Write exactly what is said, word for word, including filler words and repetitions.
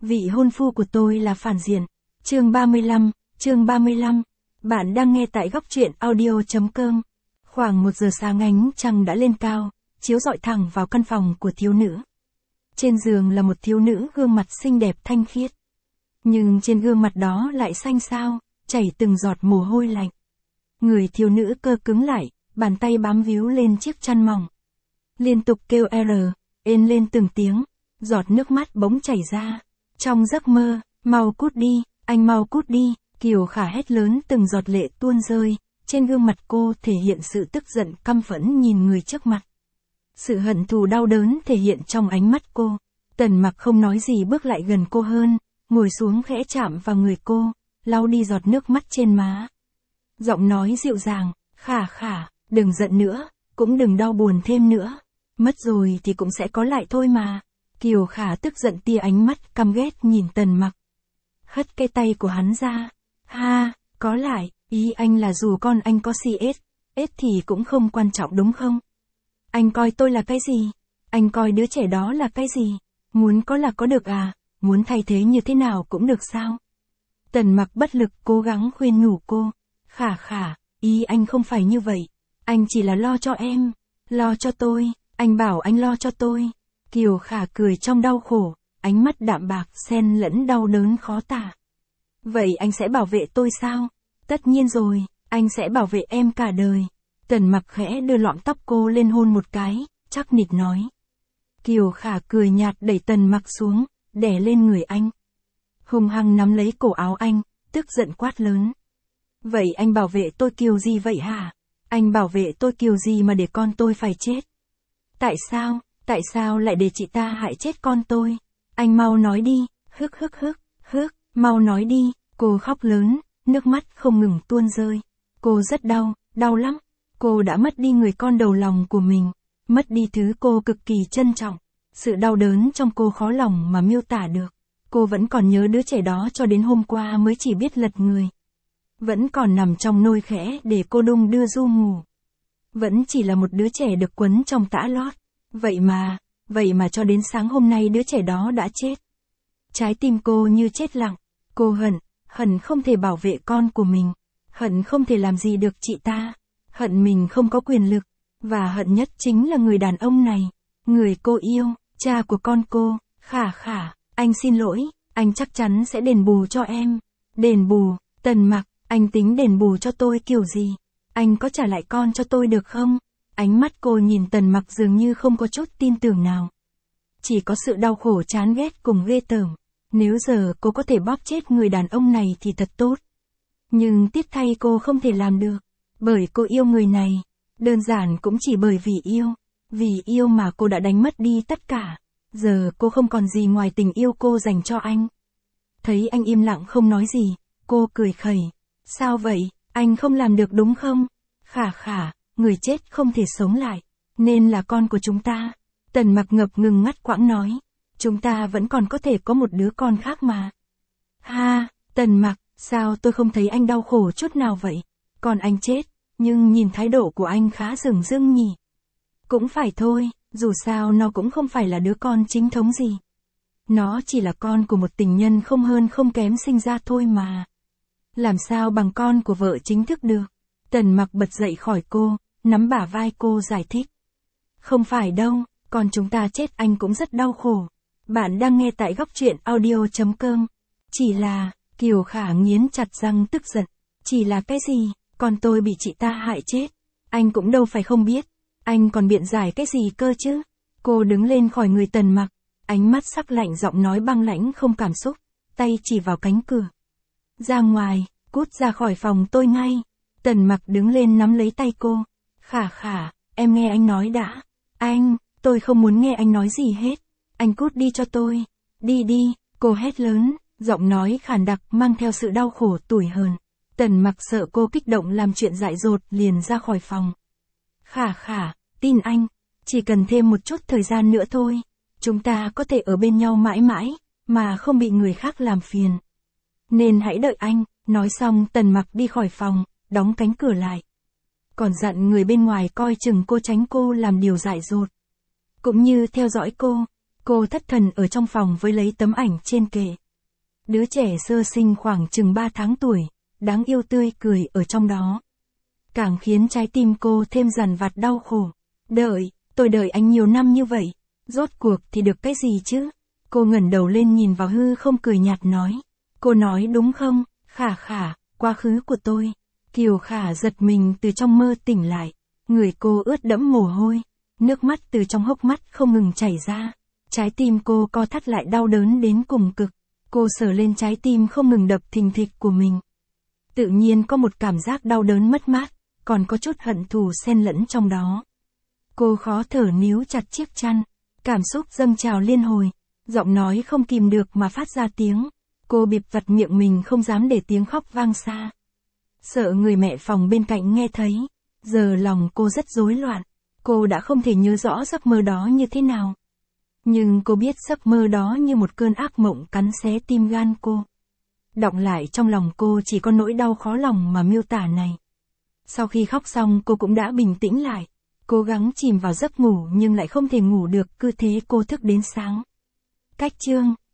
vị hôn phu của tôi là phản diện. Chương ba mươi lăm, chương ba mươi lăm. Bạn đang nghe tại góc truyện audio.com. Khoảng một giờ sáng ánh trăng đã lên cao, chiếu rọi thẳng vào căn phòng của thiếu nữ. Trên giường là một thiếu nữ gương mặt xinh đẹp thanh khiết. Nhưng trên gương mặt đó lại xanh xao, chảy từng giọt mồ hôi lạnh. Người thiếu nữ cơ cứng lại, bàn tay bám víu lên chiếc chăn mỏng. Liên tục kêu R, ên lên từng tiếng, giọt nước mắt bỗng chảy ra. Trong giấc mơ, mau cút đi, anh mau cút đi, Kiều Khả hét lớn từng giọt lệ tuôn rơi, trên gương mặt cô thể hiện sự tức giận căm phẫn nhìn người trước mặt. Sự hận thù đau đớn thể hiện trong ánh mắt cô. Tần Mặc không nói gì bước lại gần cô hơn, ngồi xuống khẽ chạm vào người cô, lau đi giọt nước mắt trên má. Giọng nói dịu dàng, Khả Khả, đừng giận nữa, cũng đừng đau buồn thêm nữa. Mất rồi thì cũng sẽ có lại thôi mà. Kiều Khả tức giận tia ánh mắt căm ghét nhìn Tần Mặc. Hất cái tay của hắn ra. Ha, có lại, ý anh là dù con anh có xê ét, ét thì cũng không quan trọng đúng không? Anh coi tôi là cái gì? Anh coi đứa trẻ đó là cái gì? Muốn có là có được à? Muốn thay thế như thế nào cũng được sao? Tần Mặc bất lực cố gắng khuyên nhủ cô. Khả Khả, ý anh không phải như vậy. Anh chỉ là lo cho em, lo cho tôi, anh bảo anh lo cho tôi. Kiều Khả cười trong đau khổ, ánh mắt đạm bạc xen lẫn đau đớn khó tả. Vậy anh sẽ bảo vệ tôi sao? Tất nhiên rồi, anh sẽ bảo vệ em cả đời. Tần Mặc khẽ đưa lọn tóc cô lên hôn một cái, chắc nịch nói. Kiều Khả cười nhạt đẩy Tần Mặc xuống, đè lên người anh. Hung hăng nắm lấy cổ áo anh, tức giận quát lớn. Vậy anh bảo vệ tôi kiểu gì vậy hả? Anh bảo vệ tôi kiểu gì mà để con tôi phải chết? Tại sao, tại sao lại để chị ta hại chết con tôi? Anh mau nói đi, hức hức hức, hức, mau nói đi. Cô khóc lớn, nước mắt không ngừng tuôn rơi. Cô rất đau, đau lắm. Cô đã mất đi người con đầu lòng của mình, mất đi thứ cô cực kỳ trân trọng. Sự đau đớn trong cô khó lòng mà miêu tả được. Cô vẫn còn nhớ đứa trẻ đó cho đến hôm qua mới chỉ biết lật người. Vẫn còn nằm trong nôi khẽ để cô đung đưa du ngủ. Vẫn chỉ là một đứa trẻ được quấn trong tã lót. Vậy mà, vậy mà cho đến sáng hôm nay đứa trẻ đó đã chết. Trái tim cô như chết lặng. Cô hận, hận không thể bảo vệ con của mình. Hận không thể làm gì được chị ta. Hận mình không có quyền lực. Và hận nhất chính là người đàn ông này. Người cô yêu, cha của con cô. Khả Khả, anh xin lỗi, anh chắc chắn sẽ đền bù cho em. Đền bù, Tần Mặc, anh tính đền bù cho tôi kiểu gì? Anh có trả lại con cho tôi được không? Ánh mắt cô nhìn Tần Mặc dường như không có chút tin tưởng nào. Chỉ có sự đau khổ chán ghét cùng ghê tởm. Nếu giờ cô có thể bóp chết người đàn ông này thì thật tốt. Nhưng tiếc thay cô không thể làm được. Bởi cô yêu người này. Đơn giản cũng chỉ bởi vì yêu. Vì yêu mà cô đã đánh mất đi tất cả. Giờ cô không còn gì ngoài tình yêu cô dành cho anh. Thấy anh im lặng không nói gì, cô cười khẩy. Sao vậy, anh không làm được đúng không? Khả Khả, người chết không thể sống lại. Nên là con của chúng ta. Tần Mặc ngập ngừng ngắt quãng nói. Chúng ta vẫn còn có thể có một đứa con khác mà. Ha, Tần Mặc, sao tôi không thấy anh đau khổ chút nào vậy? Còn anh chết, nhưng nhìn thái độ của anh khá dửng dưng nhỉ. Cũng phải thôi, dù sao nó cũng không phải là đứa con chính thống gì. Nó chỉ là con của một tình nhân không hơn không kém sinh ra thôi mà. Làm sao bằng con của vợ chính thức được? Tần Mặc bật dậy khỏi cô, nắm bả vai cô giải thích. Không phải đâu, con chúng ta chết anh cũng rất đau khổ. Bạn đang nghe tại góc truyện audio.com. Chỉ là, Kiều Khả nghiến chặt răng tức giận. Chỉ là cái gì, con tôi bị chị ta hại chết. Anh cũng đâu phải không biết. Anh còn biện giải cái gì cơ chứ? Cô đứng lên khỏi người Tần Mặc. Ánh mắt sắc lạnh giọng nói băng lãnh không cảm xúc. Tay chỉ vào cánh cửa. Ra ngoài, cút ra khỏi phòng tôi ngay. Tần Mặc đứng lên nắm lấy tay cô. Khả Khả, em nghe anh nói đã. Anh, tôi không muốn nghe anh nói gì hết. Anh cút đi cho tôi. Đi đi, cô hét lớn, giọng nói khàn đặc mang theo sự đau khổ tủi hờn. Tần Mặc sợ cô kích động làm chuyện dại dột liền ra khỏi phòng. Khả Khả, tin anh, chỉ cần thêm một chút thời gian nữa thôi. Chúng ta có thể ở bên nhau mãi mãi, mà không bị người khác làm phiền. Nên hãy đợi anh. Nói xong Tần Mặc đi khỏi phòng, đóng cánh cửa lại. Còn dặn người bên ngoài coi chừng cô tránh cô làm điều dại dột. Cũng như theo dõi cô. Cô thất thần ở trong phòng với lấy tấm ảnh trên kệ. Đứa trẻ sơ sinh khoảng chừng ba tháng tuổi, đáng yêu tươi cười ở trong đó. Càng khiến trái tim cô thêm dằn vặt đau khổ. Đợi, tôi đợi anh nhiều năm như vậy, rốt cuộc thì được cái gì chứ? Cô ngẩng đầu lên nhìn vào hư không cười nhạt nói. Cô nói đúng không, Khả Khả, quá khứ của tôi. Kiều Khả giật mình từ trong mơ tỉnh lại. Người cô ướt đẫm mồ hôi. Nước mắt từ trong hốc mắt không ngừng chảy ra. Trái tim cô co thắt lại đau đớn đến cùng cực. Cô sờ lên trái tim không ngừng đập thình thịch của mình. Tự nhiên có một cảm giác đau đớn mất mát, còn có chút hận thù xen lẫn trong đó. Cô khó thở níu chặt chiếc chăn. Cảm xúc dâng trào liên hồi. Giọng nói không kìm được mà phát ra tiếng. Cô bịt vặt miệng mình không dám để tiếng khóc vang xa. Sợ người mẹ phòng bên cạnh nghe thấy. Giờ lòng cô rất rối loạn. Cô đã không thể nhớ rõ giấc mơ đó như thế nào. Nhưng cô biết giấc mơ đó như một cơn ác mộng cắn xé tim gan cô. Đọng lại trong lòng cô chỉ có nỗi đau khó lòng mà miêu tả này. Sau khi khóc xong cô cũng đã bình tĩnh lại. Cố gắng chìm vào giấc ngủ nhưng lại không thể ngủ được, cứ thế cô thức đến sáng. Cách chương